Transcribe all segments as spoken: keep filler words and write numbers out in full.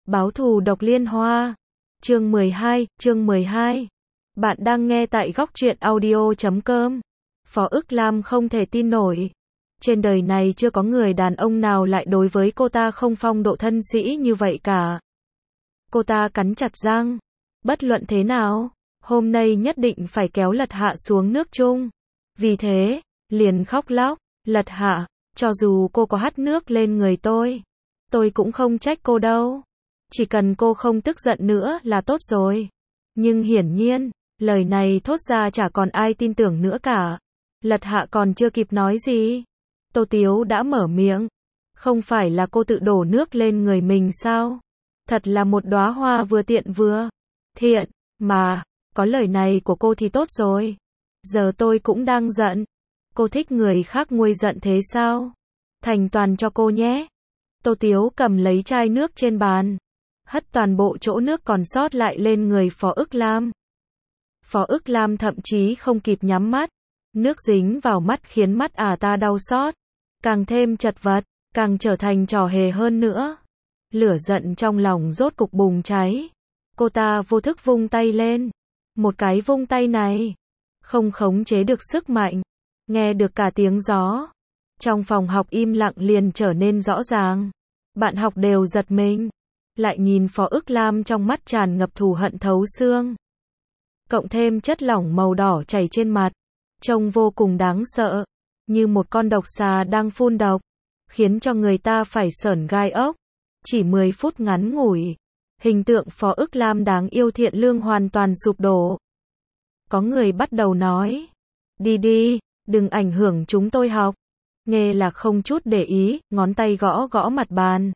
Báo thù độc liên hoa. Chương mười hai, chương mười hai. Bạn đang nghe tại góc truyện audio chấm com. Phó Ức Lam không thể tin nổi. Trên đời này chưa có người đàn ông nào lại đối với cô ta không phong độ thân sĩ như vậy cả. Cô ta cắn chặt răng. Bất luận thế nào, hôm nay nhất định phải kéo Lật Hạ xuống nước chung. Vì thế, liền khóc lóc, Lật Hạ, cho dù cô có hắt nước lên người tôi, tôi cũng không trách cô đâu. Chỉ cần cô không tức giận nữa là tốt rồi. Nhưng hiển nhiên, lời này thốt ra chả còn ai tin tưởng nữa cả. Lật Hạ còn chưa kịp nói gì, Tô Tiếu đã mở miệng. Không phải là cô tự đổ nước lên người mình sao? Thật là một đóa hoa vừa tiện vừa thiện, mà, có lời này của cô thì tốt rồi. Giờ tôi cũng đang giận. Cô thích người khác nguôi giận thế sao? Thành toàn cho cô nhé. Tô Tiếu cầm lấy chai nước trên bàn, hất toàn bộ chỗ nước còn sót lại lên người Phó Ức Lam. Phó Ức Lam thậm chí không kịp nhắm mắt. Nước dính vào mắt khiến mắt ả ta đau xót. Càng thêm chật vật, càng trở thành trò hề hơn nữa. Lửa giận trong lòng rốt cục bùng cháy. Cô ta vô thức vung tay lên. Một cái vung tay này, không khống chế được sức mạnh. Nghe được cả tiếng gió. Trong phòng học im lặng liền trở nên rõ ràng. Bạn học đều giật mình. Lại nhìn Phó Ức Lam trong mắt tràn ngập thù hận thấu xương. Cộng thêm chất lỏng màu đỏ chảy trên mặt. Trông vô cùng đáng sợ. Như một con độc xà đang phun độc. Khiến cho người ta phải sởn gai ốc. Chỉ mười phút ngắn ngủi. Hình tượng Phó Ức Lam đáng yêu thiện lương hoàn toàn sụp đổ. Có người bắt đầu nói. Đi đi, đừng ảnh hưởng chúng tôi học. Nghe là không chút để ý, ngón tay gõ gõ mặt bàn.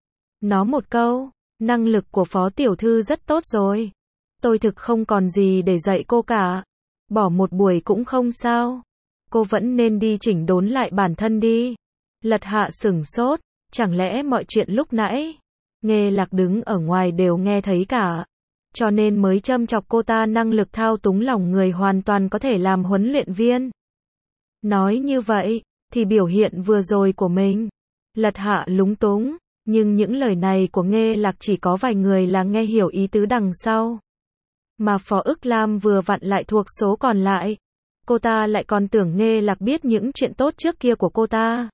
Nó một câu, năng lực của Phó Tiểu Thư rất tốt rồi. Tôi thực không còn gì để dạy cô cả. Bỏ một buổi cũng không sao. Cô vẫn nên đi chỉnh đốn lại bản thân đi. Lật Hạ sửng sốt, chẳng lẽ mọi chuyện lúc nãy, Nghe Lạc đứng ở ngoài đều nghe thấy cả. Cho nên mới châm chọc cô ta năng lực thao túng lòng người hoàn toàn có thể làm huấn luyện viên. Nói như vậy, thì biểu hiện vừa rồi của mình. Lật Hạ lúng túng, nhưng những lời này của Nghe Lạc chỉ có vài người là nghe hiểu ý tứ đằng sau. Mà Phó Ức Lam vừa vặn lại thuộc số còn lại. Cô ta lại còn tưởng Nghe Lạc biết những chuyện tốt trước kia của cô ta.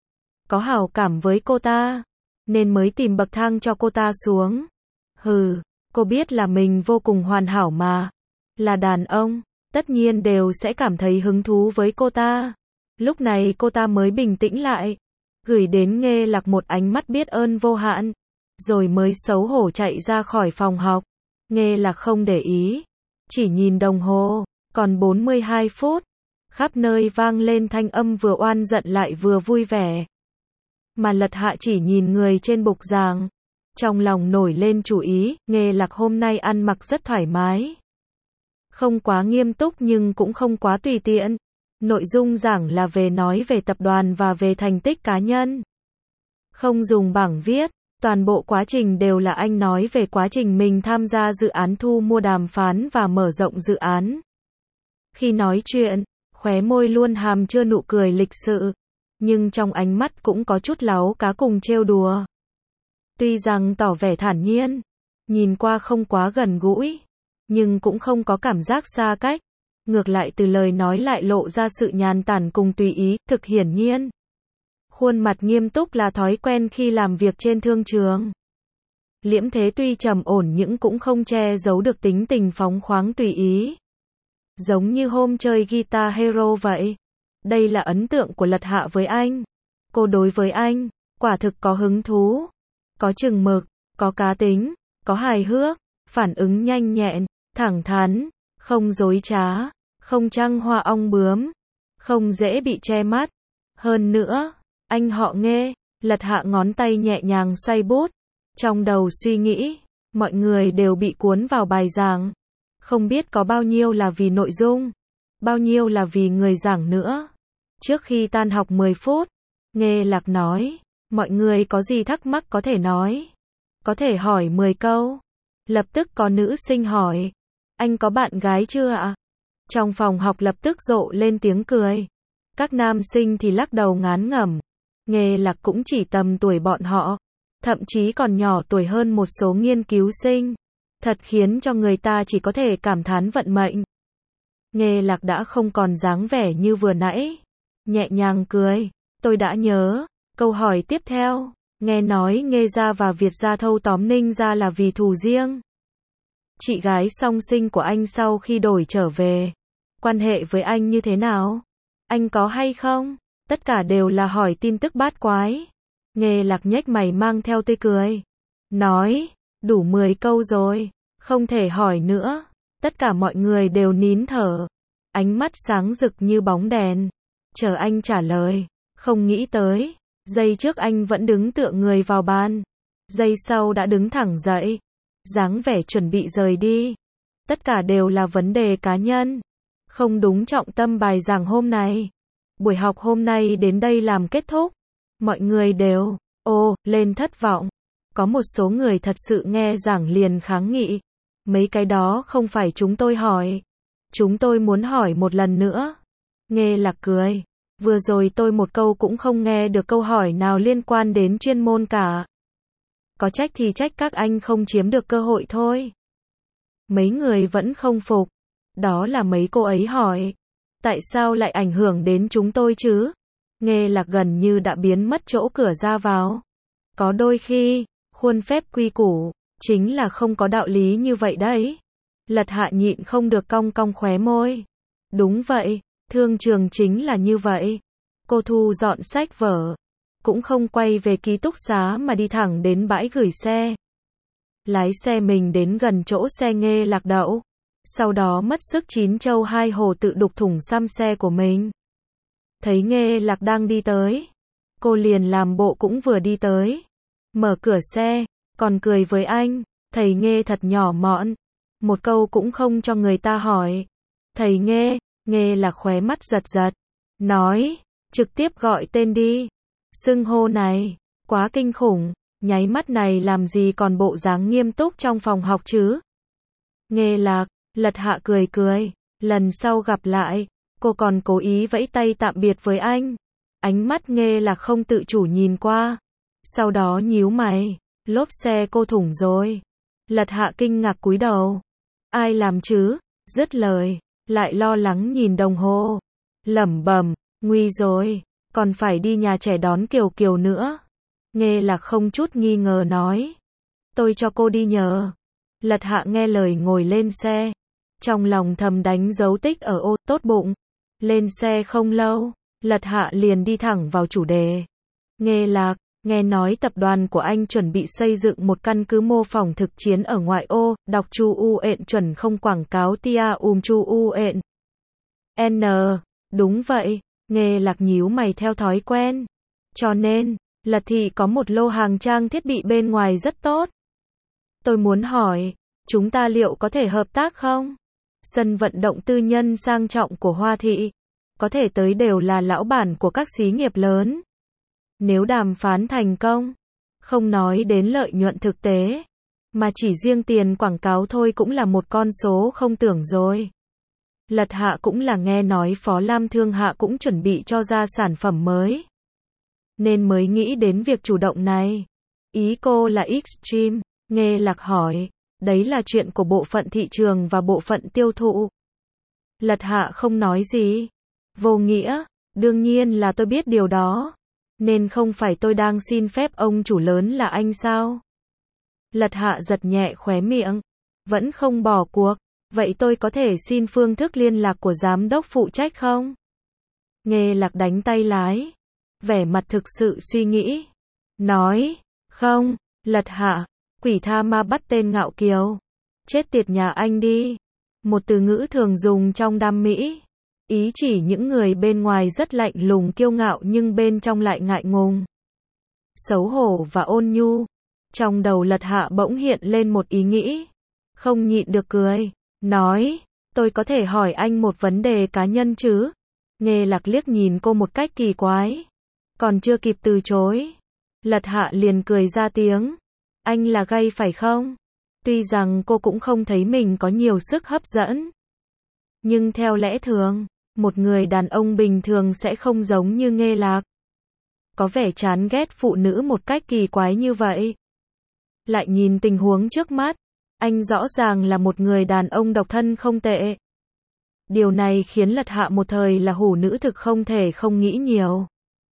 Có hảo cảm với cô ta, nên mới tìm bậc thang cho cô ta xuống. Hừ, cô biết là mình vô cùng hoàn hảo mà. Là đàn ông, tất nhiên đều sẽ cảm thấy hứng thú với cô ta. Lúc này cô ta mới bình tĩnh lại. Gửi đến Nghe Lạc một ánh mắt biết ơn vô hạn. Rồi mới xấu hổ chạy ra khỏi phòng học. Nghe Lạc không để ý. Chỉ nhìn đồng hồ. Còn bốn mươi hai phút. Khắp nơi vang lên thanh âm vừa oan giận lại vừa vui vẻ. Mà Lật Hạ chỉ nhìn người trên bục giảng. Trong lòng nổi lên chủ ý. Nghe Lạc hôm nay ăn mặc rất thoải mái. Không quá nghiêm túc nhưng cũng không quá tùy tiện. Nội dung giảng là về nói về tập đoàn và về thành tích cá nhân. Không dùng bảng viết. Toàn bộ quá trình đều là anh nói về quá trình mình tham gia dự án thu mua đàm phán và mở rộng dự án. Khi nói chuyện, khóe môi luôn hàm chứa nụ cười lịch sự. Nhưng trong ánh mắt cũng có chút láu cá cùng trêu đùa. Tuy rằng tỏ vẻ thản nhiên, nhìn qua không quá gần gũi, nhưng cũng không có cảm giác xa cách. Ngược lại từ lời nói lại lộ ra sự nhàn tản cùng tùy ý, thực hiển nhiên. Khuôn mặt nghiêm túc là thói quen khi làm việc trên thương trường. Liễm thế tuy trầm ổn nhưng cũng không che giấu được tính tình phóng khoáng tùy ý. Giống như hôm chơi Guitar Hero vậy. Đây là ấn tượng của Lật Hạ với anh. Cô đối với anh, quả thực có hứng thú, có chừng mực, có cá tính, có hài hước, phản ứng nhanh nhẹn, thẳng thắn, không dối trá, không trăng hoa ong bướm, không dễ bị che mắt. Hơn nữa, anh họ Nghe. Lật Hạ ngón tay nhẹ nhàng xoay bút. Trong đầu suy nghĩ, mọi người đều bị cuốn vào bài giảng. Không biết có bao nhiêu là vì nội dung, bao nhiêu là vì người giảng nữa. Trước khi tan học mười phút, Nghe Lạc nói, mọi người có gì thắc mắc có thể nói. Có thể hỏi mười câu. Lập tức có nữ sinh hỏi, anh có bạn gái chưa ạ? Trong phòng học lập tức rộ lên tiếng cười. Các nam sinh thì lắc đầu ngán ngẩm. Nghe Lạc cũng chỉ tầm tuổi bọn họ. thậm chí còn nhỏ tuổi hơn một số nghiên cứu sinh. Thật khiến cho người ta chỉ có thể cảm thán vận mệnh. Nghe Lạc đã không còn dáng vẻ như vừa nãy. Nhẹ nhàng cười. Tôi đã nhớ. Câu hỏi tiếp theo. Nghe nói Nghê gia và Việt gia thâu tóm Ninh gia là vì thù riêng. Chị gái song sinh của anh sau khi đổi trở về. Quan hệ với anh như thế nào? Anh có hay không? Tất cả đều là hỏi tin tức bát quái. Nghê Lạc nhếch mày mang theo tươi cười. Nói, đủ mười câu rồi. Không thể hỏi nữa. Tất cả mọi người đều nín thở. Ánh mắt sáng rực như bóng đèn. Chờ anh trả lời. Không nghĩ tới. Giây trước anh vẫn đứng tựa người vào bàn. Giây sau đã đứng thẳng dậy. Dáng vẻ chuẩn bị rời đi. Tất cả đều là vấn đề cá nhân. Không đúng trọng tâm bài giảng hôm nay. Buổi học hôm nay đến đây làm kết thúc. Mọi người đều, ô, lên thất vọng. Có một số người thật sự nghe giảng liền kháng nghị. Mấy cái đó không phải chúng tôi hỏi. Chúng tôi muốn hỏi một lần nữa. Nghê Lạc cười. Vừa rồi tôi một câu cũng không nghe được câu hỏi nào liên quan đến chuyên môn cả. Có trách thì trách các anh không chiếm được cơ hội thôi. Mấy người vẫn không phục. Đó là mấy cô ấy hỏi. Tại sao lại ảnh hưởng đến chúng tôi chứ? Nghê Lạc gần như đã biến mất chỗ cửa ra vào. Có đôi khi, khuôn phép quy củ, chính là không có đạo lý như vậy đấy. Lật Hạ nhịn không được cong cong khóe môi. Đúng vậy, thương trường chính là như vậy. Cô thu dọn sách vở. Cũng không quay về ký túc xá mà đi thẳng đến bãi gửi xe. Lái xe mình đến gần chỗ xe Nghê Lạc đậu. Sau đó mất sức chín châu hai hồ tự đục thủng xăm xe của mình. Thấy Nghê Lạc đang đi tới. Cô liền làm bộ cũng vừa đi tới. Mở cửa xe, còn cười với anh. Thầy Nghê thật nhỏ mọn. Một câu cũng không cho người ta hỏi. Thầy Nghê, Nghê Lạc khóe mắt giật giật. Nói, trực tiếp gọi tên đi. Xưng hô này, quá kinh khủng. Nháy mắt này làm gì còn bộ dáng nghiêm túc trong phòng học chứ? Nghê Lạc, Lật Hạ cười cười. Lần sau gặp lại, cô còn cố ý vẫy tay tạm biệt với anh. Ánh mắt Nghê Lạc không tự chủ nhìn qua. Sau đó nhíu mày. Lốp xe cô thủng rồi. Lật Hạ kinh ngạc cúi đầu. Ai làm chứ? Dứt lời. Lại lo lắng nhìn đồng hồ. Lẩm bẩm, nguy rồi. Còn phải đi nhà trẻ đón Kiều Kiều nữa. Nghê Lạc không chút nghi ngờ nói. Tôi cho cô đi nhờ. Lật Hạ nghe lời ngồi lên xe. Trong lòng thầm đánh dấu tích ở ô, tốt bụng. Lên xe không lâu, Lật Hạ liền đi thẳng vào chủ đề. Nghê Lạc, nghe nói tập đoàn của anh chuẩn bị xây dựng một căn cứ mô phỏng thực chiến ở ngoại ô, đọc chu u ện chuẩn không quảng cáo tia um chu u ện. N, đúng vậy, Nghê Lạc nhíu mày theo thói quen. Cho nên, Lật Thị có một lô hàng trang thiết bị bên ngoài rất tốt. Tôi muốn hỏi, chúng ta liệu có thể hợp tác không? Sân vận động tư nhân sang trọng của Hoa Thị, có thể tới đều là lão bản của các xí nghiệp lớn. Nếu đàm phán thành công, không nói đến lợi nhuận thực tế, mà chỉ riêng tiền quảng cáo thôi cũng là một con số không tưởng rồi. Lật Hạ cũng là nghe nói Phó Lam Thương Hạ cũng chuẩn bị cho ra sản phẩm mới. Nên mới nghĩ đến việc chủ động này. Ý cô là Extreme, Nghê Lạc hỏi. Đấy là chuyện của bộ phận thị trường và bộ phận tiêu thụ. Lật Hạ không nói gì. Vô nghĩa, đương nhiên là tôi biết điều đó. Nên không phải tôi đang xin phép ông chủ lớn là anh sao? Lật Hạ giật nhẹ khóe miệng. Vẫn không bỏ cuộc. Vậy tôi có thể xin phương thức liên lạc của giám đốc phụ trách không? Nghê Lạc đánh tay lái. Vẻ mặt thực sự suy nghĩ. Nói, không, Lật Hạ. Quỷ tha ma bắt tên ngạo kiều. Chết tiệt nhà anh đi. Một từ ngữ thường dùng trong đam mỹ. Ý chỉ những người bên ngoài rất lạnh lùng kiêu ngạo nhưng bên trong lại ngại ngùng. Xấu hổ và ôn nhu. Trong đầu Lật Hạ bỗng hiện lên một ý nghĩ. Không nhịn được cười. Nói, tôi có thể hỏi anh một vấn đề cá nhân chứ? Nghê Lạc liếc nhìn cô một cách kỳ quái. Còn chưa kịp từ chối. Lật Hạ liền cười ra tiếng. Anh là gay phải không? Tuy rằng cô cũng không thấy mình có nhiều sức hấp dẫn. Nhưng theo lẽ thường, một người đàn ông bình thường sẽ không giống như Nghê Lạc. có vẻ chán ghét phụ nữ một cách kỳ quái như vậy. Lại nhìn tình huống trước mắt, anh rõ ràng là một người đàn ông độc thân không tệ. Điều này khiến Lật Hạ một thời là hủ nữ thực không thể không nghĩ nhiều.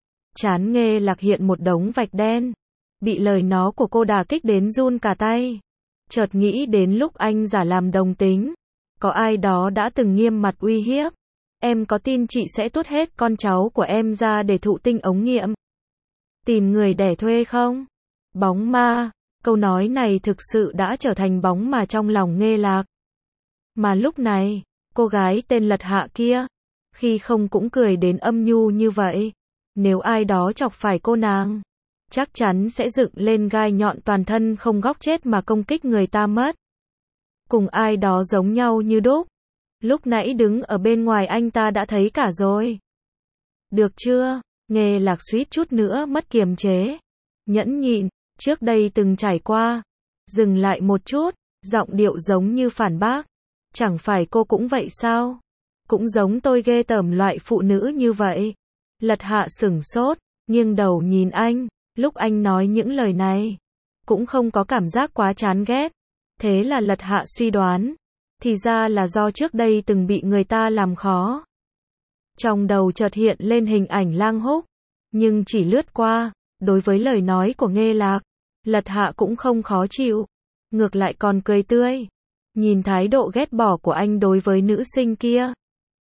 Chán Nghê Lạc hiện một đống vạch đen, bị lời nó của cô đả kích đến run cả tay. Chợt nghĩ đến lúc anh giả làm đồng tính, có ai đó đã từng nghiêm mặt uy hiếp. Em có tin chị sẽ tuốt hết con cháu của em ra để thụ tinh ống nghiệm? Tìm người đẻ thuê không? Bóng ma, câu nói này thực sự đã trở thành bóng ma trong lòng Nghê Lạc. Mà lúc này, cô gái tên Lật Hạ kia, khi không cũng cười đến âm nhu như vậy. Nếu ai đó chọc phải cô nàng, chắc chắn sẽ dựng lên gai nhọn toàn thân không góc chết mà công kích người ta mất. Cùng ai đó giống nhau như đúc. Lúc nãy đứng ở bên ngoài anh ta đã thấy cả rồi. Được chưa? Nghê Lạc suýt chút nữa mất kiềm chế. Nhẫn nhịn, trước đây từng trải qua. Dừng lại một chút, giọng điệu giống như phản bác. Chẳng phải cô cũng vậy sao? Cũng giống tôi ghê tởm loại phụ nữ như vậy. Lật Hạ sửng sốt, nghiêng đầu nhìn anh. Lúc anh nói những lời này, cũng không có cảm giác quá chán ghét. Thế là Lật Hạ suy đoán, thì ra là do trước đây từng bị người ta làm khó. Trong đầu chợt hiện lên hình ảnh Lang Húc, nhưng chỉ lướt qua. Đối với lời nói của Nghê Lạc, Lật Hạ cũng không khó chịu, ngược lại còn cười tươi. Nhìn thái độ ghét bỏ của anh đối với nữ sinh kia,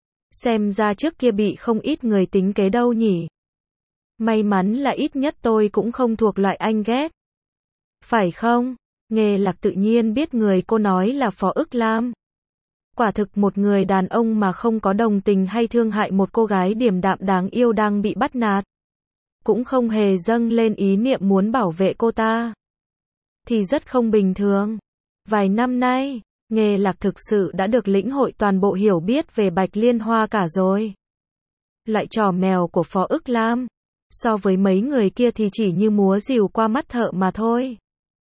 xem ra trước kia bị không ít người tính kế đâu nhỉ. May mắn là ít nhất tôi cũng không thuộc loại anh ghét. Phải không? Nghê Lạc tự nhiên biết người cô nói là Phó Ức Lam. Quả thực một người đàn ông mà không có đồng tình hay thương hại một cô gái điềm đạm đáng yêu đang bị bắt nạt, cũng không hề dâng lên ý niệm muốn bảo vệ cô ta, thì rất không bình thường. Vài năm nay, Nghê Lạc thực sự đã được lĩnh hội toàn bộ hiểu biết về Bạch Liên Hoa cả rồi. Loại trò mèo của Phó Ức Lam, so với mấy người kia thì chỉ như múa rìu qua mắt thợ mà thôi.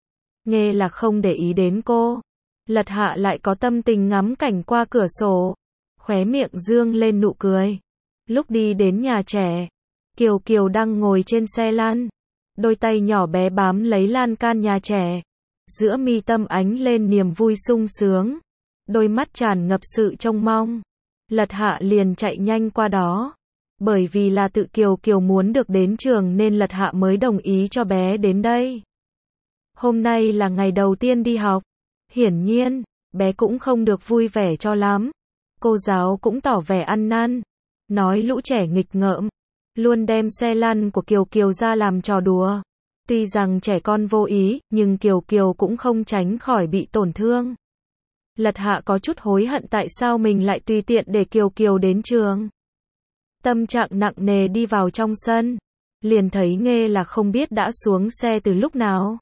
Nghê Lạc không để ý đến cô. Lật Hạ lại có tâm tình ngắm cảnh qua cửa sổ, khóe miệng dương lên nụ cười. Lúc đi đến nhà trẻ, Kiều Kiều đang ngồi trên xe lăn, đôi tay nhỏ bé bám lấy lan can nhà trẻ, giữa mi tâm ánh lên niềm vui sung sướng, đôi mắt tràn ngập sự trông mong. Lật Hạ liền chạy nhanh qua đó, bởi vì là tự Kiều Kiều muốn được đến trường nên Lật Hạ mới đồng ý cho bé đến đây. Hôm nay là ngày đầu tiên đi học, hiển nhiên, bé cũng không được vui vẻ cho lắm. Cô giáo cũng tỏ vẻ ăn năn, nói lũ trẻ nghịch ngợm, luôn đem xe lăn của Kiều Kiều ra làm trò đùa. Tuy rằng trẻ con vô ý, nhưng Kiều Kiều cũng không tránh khỏi bị tổn thương. Lật Hạ có chút hối hận tại sao mình lại tùy tiện để Kiều Kiều đến trường. Tâm trạng nặng nề đi vào trong sân, liền thấy Nghê Lạc không biết đã xuống xe từ lúc nào.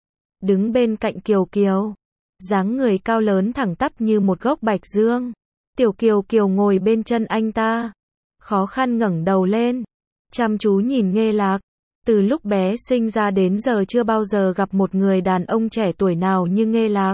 Đứng bên cạnh Kiều Kiều, dáng người cao lớn thẳng tắp như một gốc bạch dương. Tiểu Kiều Kiều ngồi bên chân anh ta, khó khăn ngẩng đầu lên, chăm chú nhìn Nghê Lạc. Từ lúc bé sinh ra đến giờ chưa bao giờ gặp một người đàn ông trẻ tuổi nào như Nghê Lạc,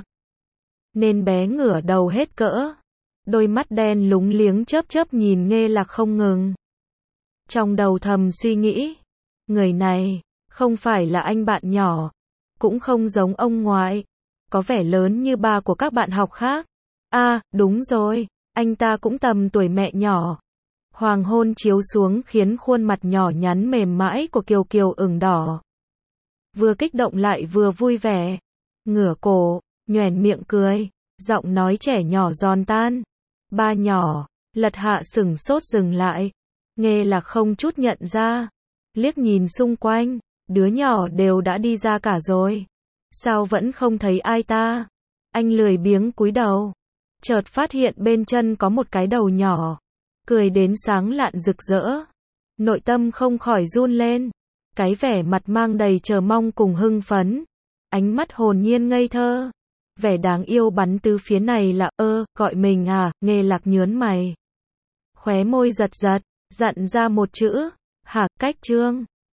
nên bé ngửa đầu hết cỡ, đôi mắt đen lúng liếng chớp chớp nhìn Nghê Lạc không ngừng. Trong đầu thầm suy nghĩ, người này không phải là anh bạn nhỏ, cũng không giống ông ngoại, có vẻ lớn như ba của các bạn học khác. À, đúng rồi, anh ta cũng tầm tuổi mẹ nhỏ. Hoàng hôn chiếu xuống khiến khuôn mặt nhỏ nhắn mềm mại của Kiều Kiều ửng đỏ. Vừa kích động lại vừa vui vẻ. Ngửa cổ, nhoẻn miệng cười, giọng nói trẻ nhỏ giòn tan. Ba nhỏ, Lật Hạ sửng sốt dừng lại. Nghê Lạc không chút nhận ra. Liếc nhìn xung quanh, đứa nhỏ đều đã đi ra cả rồi. Sao vẫn không thấy ai ta? Anh lười biếng cúi đầu. Chợt phát hiện bên chân có một cái đầu nhỏ, cười đến sáng lạn rực rỡ. Nội tâm không khỏi run lên. Cái vẻ mặt mang đầy chờ mong cùng hưng phấn. Ánh mắt hồn nhiên ngây thơ. Vẻ đáng yêu bắn từ phía này là, ơ, gọi mình à, Nghê Lạc nhớn mày. Khóe môi giật giật, dặn ra một chữ, hả, cách trương.